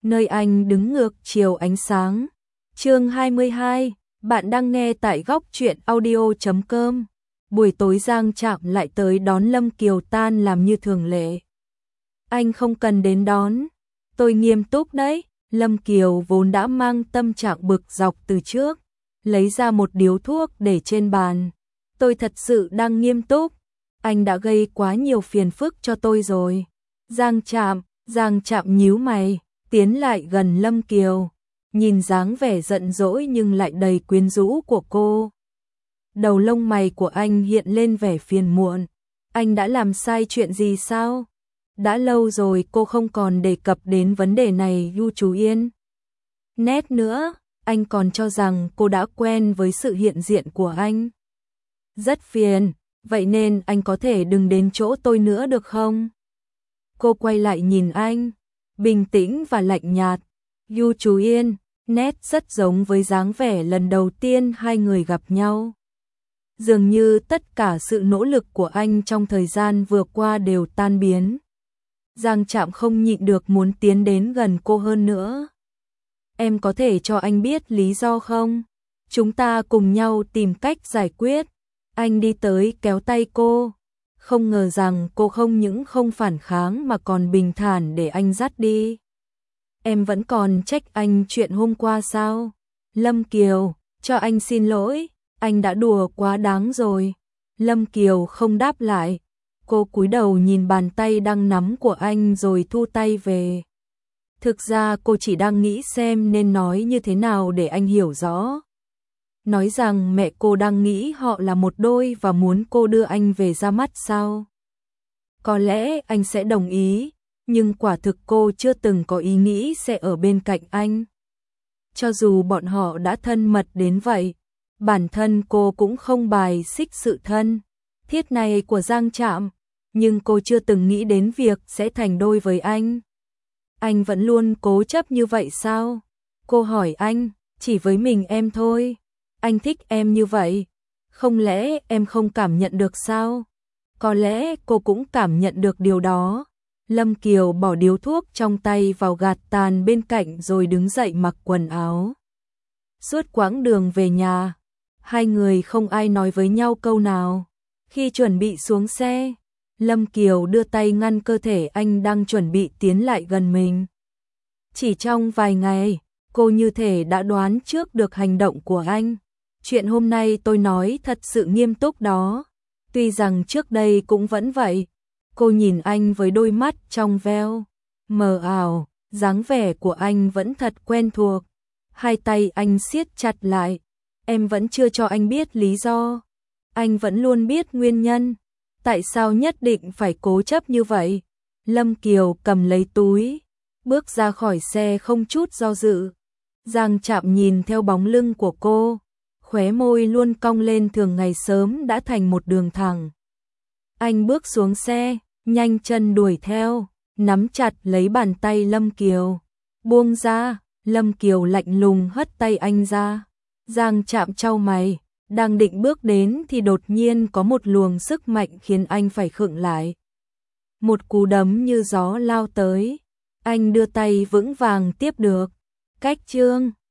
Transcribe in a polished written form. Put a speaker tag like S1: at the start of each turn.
S1: nơi anh đứng ngược chiều ánh sáng. Chương 22, bạn đang nghe tại góc truyện audio.com. Buổi tối Giang Trạm lại tới đón Lâm Kiều tan làm như thường lệ. Anh không cần đến đón, tôi nghiêm túc đấy. Lâm Kiều vốn đã mang tâm trạng bực dọc từ trước, lấy ra một điếu thuốc để trên bàn. Tôi thật sự đang nghiêm túc, anh đã gây quá nhiều phiền phức cho tôi rồi. Giang Trạm nhíu mày, tiến lại gần Lâm Kiều, nhìn dáng vẻ giận dỗi nhưng lại đầy quyến rũ của cô. Đầu lông mày của anh hiện lên vẻ phiền muộn. Anh đã làm sai chuyện gì sao? Đã lâu rồi cô không còn đề cập đến vấn đề này. Yu Chú Yên. Nét nữa, anh còn cho rằng cô đã quen với sự hiện diện của anh. Rất phiền, vậy nên anh có thể đừng đến chỗ tôi nữa được không? Cô quay lại nhìn anh, bình tĩnh và lạnh nhạt. Yu Chú Yên, nét rất giống với dáng vẻ lần đầu tiên hai người gặp nhau. Dường như tất cả sự nỗ lực của anh trong thời gian vừa qua đều tan biến. Giang Trạm không nhịn được muốn tiến đến gần cô hơn nữa. Em có thể cho anh biết lý do không? Chúng ta cùng nhau tìm cách giải quyết. Anh đi tới kéo tay cô. Không ngờ rằng cô không những không phản kháng mà còn bình thản để anh dắt đi. Em vẫn còn trách anh chuyện hôm qua sao? Lâm Kiều, cho anh xin lỗi, anh đã đùa quá đáng rồi. Lâm Kiều không đáp lại. Cô cúi đầu nhìn bàn tay đang nắm của anh rồi thu tay về. Thực ra cô chỉ đang nghĩ xem nên nói như thế nào để anh hiểu rõ. Nói rằng mẹ cô đang nghĩ họ là một đôi và muốn cô đưa anh về ra mắt sao? Có lẽ anh sẽ đồng ý, nhưng quả thực cô chưa từng có ý nghĩ sẽ ở bên cạnh anh. Cho dù bọn họ đã thân mật đến vậy, bản thân cô cũng không bài xích sự thân thiết này của Giang Trạm, nhưng cô chưa từng nghĩ đến việc sẽ thành đôi với anh. Anh vẫn luôn cố chấp như vậy sao? Cô hỏi anh, chỉ với mình em thôi. Anh thích em như vậy, không lẽ em không cảm nhận được sao? Có lẽ cô cũng cảm nhận được điều đó. Lâm Kiều bỏ điếu thuốc trong tay vào gạt tàn bên cạnh rồi đứng dậy mặc quần áo. Suốt quãng đường về nhà, hai người không ai nói với nhau câu nào. Khi chuẩn bị xuống xe, Lâm Kiều đưa tay ngăn cơ thể anh đang chuẩn bị tiến lại gần mình. Chỉ trong vài ngày, cô như thể đã đoán trước được hành động của anh. Chuyện hôm nay tôi nói thật sự nghiêm túc đó. Tuy rằng trước đây cũng vẫn vậy. Cô nhìn anh với đôi mắt trong veo, mờ ảo, dáng vẻ của anh vẫn thật quen thuộc. Hai tay anh siết chặt lại. Em vẫn chưa cho anh biết lý do. Anh vẫn luôn biết nguyên nhân. Tại sao nhất định phải cố chấp như vậy? Lâm Kiều cầm lấy túi, bước ra khỏi xe không chút do dự. Giang Trạm nhìn theo bóng lưng của cô, khóe môi luôn cong lên, thường ngày sớm đã thành một đường thẳng. Anh bước xuống xe, nhanh chân đuổi theo, nắm chặt lấy bàn tay Lâm Kiều. Buông ra, Lâm Kiều lạnh lùng hất tay anh ra. Giang Trạm chau mày, đang định bước đến thì đột nhiên có một luồng sức mạnh khiến anh phải khựng lại. Một cú đấm như gió lao tới, anh đưa tay vững vàng tiếp được. Cách chương